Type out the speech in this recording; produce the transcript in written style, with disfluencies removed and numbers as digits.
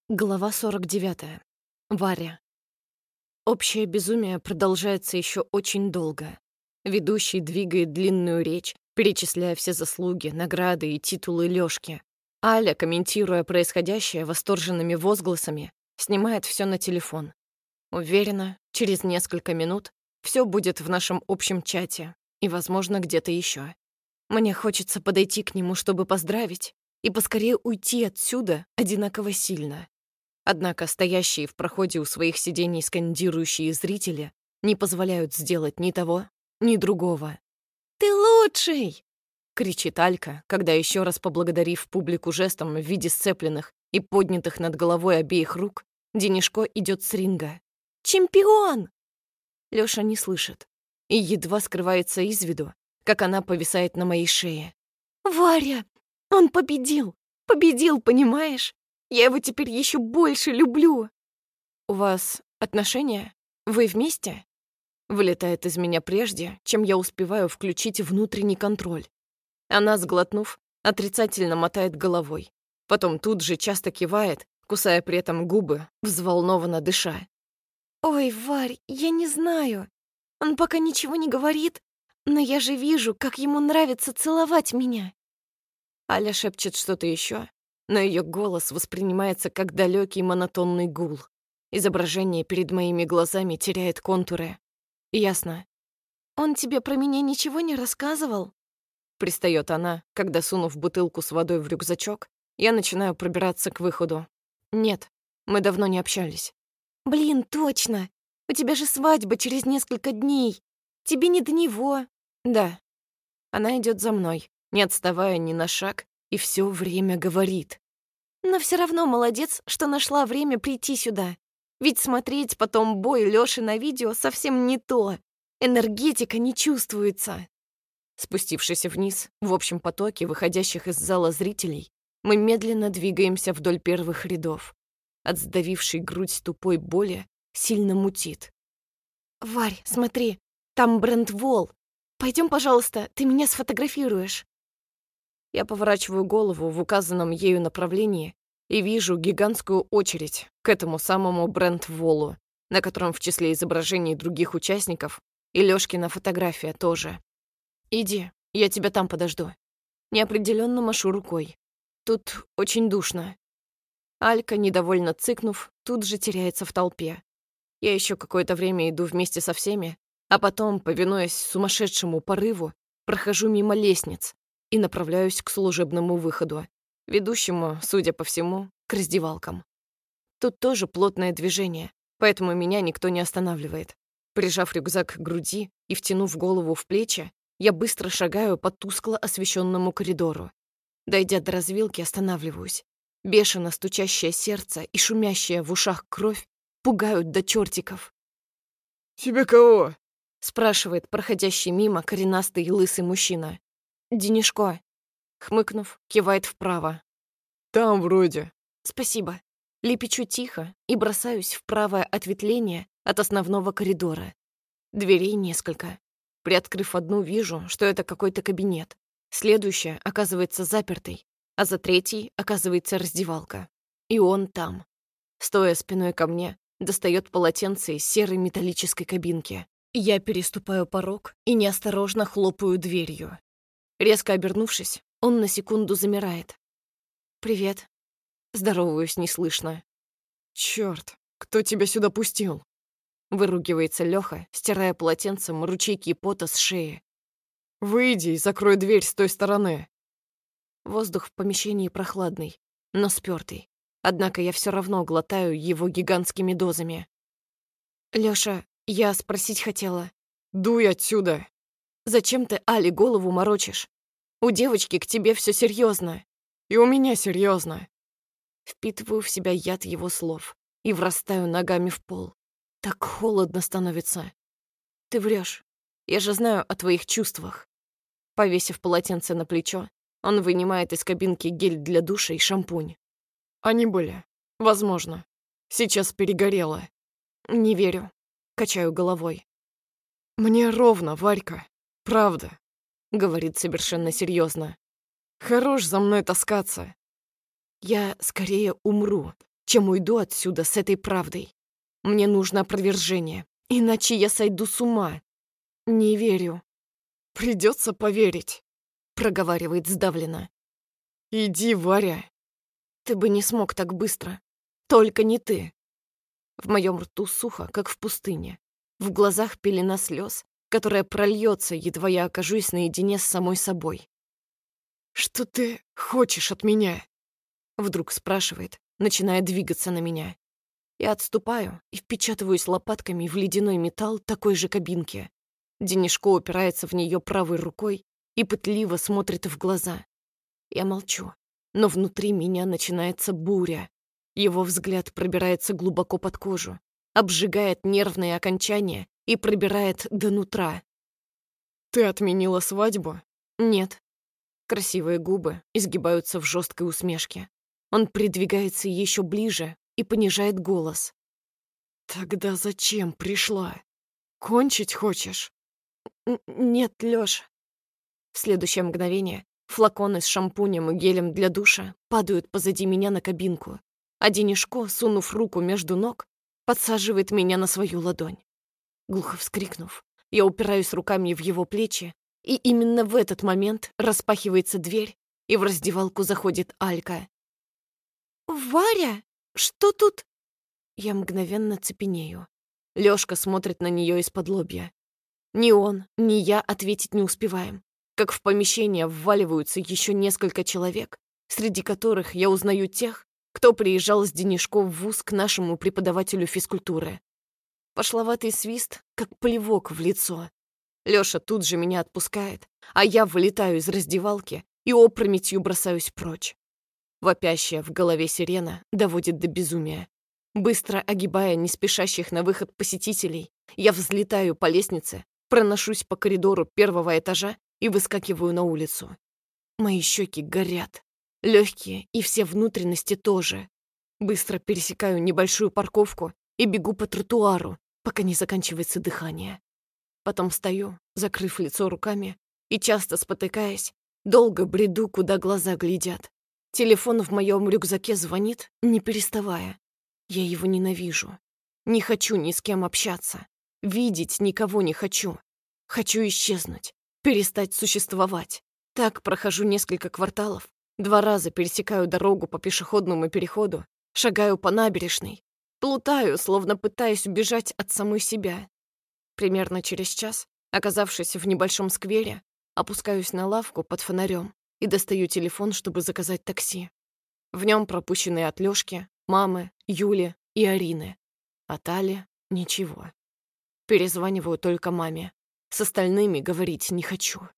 Глава 49. Варя. Общее безумие продолжается еще очень долго. Ведущий двигает длинную речь, перечисляя все заслуги, награды и титулы Лёшки. Аля, комментируя происходящее восторженными возгласами, снимает все на телефон. Уверена, через несколько минут все будет в нашем общем чате и, возможно, где-то еще. Мне хочется подойти к нему, чтобы поздравить, и поскорее уйти отсюда одинаково сильно. Однако стоящие в проходе у своих сидений скандирующие зрители не позволяют сделать ни того, ни другого. «Ты лучший!» — кричит Алька, когда, еще раз поблагодарив публику жестом в виде сцепленных и поднятых над головой обеих рук, Денишко идет с ринга. «Чемпион!» Лёша не слышит и едва скрывается из виду, как она повисает на моей шее. «Варя! Он победил! Победил, понимаешь? Я его теперь еще больше люблю!» «У вас отношения? Вы вместе?» Вылетает из меня прежде, чем я успеваю включить внутренний контроль. Она, сглотнув, отрицательно мотает головой. Потом тут же часто кивает, кусая при этом губы, взволнованно дыша. «Ой, Варь, я не знаю. Он пока ничего не говорит, но я же вижу, как ему нравится целовать меня». Аля шепчет что-то еще, но ее голос воспринимается как далекий монотонный гул. Изображение перед моими глазами теряет контуры. Ясно. «Он тебе про меня ничего не рассказывал?» Пристает она, когда, сунув бутылку с водой в рюкзачок, я начинаю пробираться к выходу. «Нет, мы давно не общались». «Блин, точно! У тебя же свадьба через несколько дней. Тебе не до него». «Да». Она идет за мной, не отставая ни на шаг, и все время говорит. «Но все равно молодец, что нашла время прийти сюда. Ведь смотреть потом бой Лёши на видео совсем не то. Энергетика не чувствуется». Спустившись вниз, в общем потоке выходящих из зала зрителей, мы медленно двигаемся вдоль первых рядов. От сдавившей грудь тупой боли сильно мутит. «Варь, смотри, там бренд Вол. Пойдем, пожалуйста, ты меня сфотографируешь». Я поворачиваю голову в указанном ею направлении и вижу гигантскую очередь к этому самому бренд Волу, на котором в числе изображений других участников и Лёшкина фотография тоже. «Иди, я тебя там подожду». Неопределенно машу рукой. Тут очень душно. Алька, недовольно цыкнув, тут же теряется в толпе. Я еще какое-то время иду вместе со всеми, а потом, повинуясь сумасшедшему порыву, прохожу мимо лестниц и направляюсь к служебному выходу, ведущему, судя по всему, к раздевалкам. Тут тоже плотное движение, поэтому меня никто не останавливает. Прижав рюкзак к груди и втянув голову в плечи, я быстро шагаю по тускло освещенному коридору. Дойдя до развилки, останавливаюсь. Бешено стучащее сердце и шумящая в ушах кровь пугают до чертиков. «Тебе кого?» — спрашивает проходящий мимо коренастый и лысый мужчина. «Денишко». Хмыкнув, кивает вправо. «Там вроде». «Спасибо». Лепечу тихо и бросаюсь в правое ответвление от основного коридора. Дверей несколько. Приоткрыв одну, вижу, что это какой-то кабинет. Следующая оказывается запертой, а за третьей оказывается раздевалка. И он там. Стоя спиной ко мне, достает полотенце из серой металлической кабинки. Я переступаю порог и неосторожно хлопаю дверью. Резко обернувшись, он на секунду замирает. «Привет». Здороваюсь неслышно. «Чёрт, кто тебя сюда пустил?» Выругивается Лёха, стирая полотенцем ручейки пота с шеи. «Выйди и закрой дверь с той стороны». Воздух в помещении прохладный, но спёртый. Однако я всё равно глотаю его гигантскими дозами. «Лёша, я спросить хотела». «Дуй отсюда!» «Зачем ты Али голову морочишь? У девочки к тебе всё серьёзно». «И у меня серьёзно». Впитываю в себя яд его слов и врастаю ногами в пол. Так холодно становится. «Ты врёшь. Я же знаю о твоих чувствах». Повесив полотенце на плечо, он вынимает из кабинки гель для душа и шампунь. «Они были. Возможно. Сейчас перегорело». «Не верю». Качаю головой. «Мне ровно, Варька. Правда», — говорит совершенно серьёзно. «Хорош за мной таскаться». «Я скорее умру, чем уйду отсюда с этой правдой. Мне нужно опровержение, иначе я сойду с ума. Не верю. Придется поверить. Проговаривает сдавленно. Иди, Варя. Ты бы не смог так быстро. Только не ты. В моем рту сухо, как в пустыне. В глазах пелена слез, которая прольется, едва я окажусь наедине с самой собой. Что ты хочешь от меня? Вдруг спрашивает, начиная двигаться на меня. Я отступаю и впечатываюсь лопатками в ледяной металл такой же кабинки. Денишко упирается в нее правой рукой и пытливо смотрит в глаза. Я молчу, но внутри меня начинается буря. Его взгляд пробирается глубоко под кожу, обжигает нервные окончания и пробирает до нутра. Ты отменила свадьбу? Нет. Красивые губы изгибаются в жесткой усмешке. Он придвигается еще ближе и понижает голос. Тогда зачем пришла? Кончить хочешь? Нет, Лёша. В следующее мгновение флаконы с шампунем и гелем для душа падают позади меня на кабинку, а Денишко, сунув руку между ног, подсаживает меня на свою ладонь. Глухо вскрикнув, я упираюсь руками в его плечи, и именно в этот момент распахивается дверь, и в раздевалку заходит Алька. «Варя, что тут?» Я мгновенно цепенею. Лёшка смотрит на неё из-под лобья. Ни он, ни я ответить не успеваем, как в помещение вваливаются ещё несколько человек, среди которых я узнаю тех, кто приезжал с Денишко в вуз к нашему преподавателю физкультуры. Пошловатый свист, как плевок в лицо. Лёша тут же меня отпускает, а я вылетаю из раздевалки и опрометью бросаюсь прочь. Вопящая в голове сирена доводит до безумия. Быстро огибая неспешащих на выход посетителей, я взлетаю по лестнице, проношусь по коридору первого этажа и выскакиваю на улицу. Мои щеки горят, легкие и все внутренности тоже. Быстро пересекаю небольшую парковку и бегу по тротуару, пока не заканчивается дыхание. Потом стою, закрыв лицо руками, и, часто спотыкаясь, долго бреду, куда глаза глядят. Телефон в моем рюкзаке звонит, не переставая. Я его ненавижу. Не хочу ни с кем общаться. Видеть никого не хочу. Хочу исчезнуть, перестать существовать. Так прохожу несколько кварталов, 2 раза пересекаю дорогу по пешеходному переходу, шагаю по набережной, плутаю, словно пытаясь убежать от самой себя. Примерно через час, оказавшись в небольшом сквере, опускаюсь на лавку под фонарем и достаю телефон, чтобы заказать такси. В нем пропущенные от Лёшки, мамы, Юли и Арины. От Али — ничего. Перезваниваю только маме. С остальными говорить не хочу.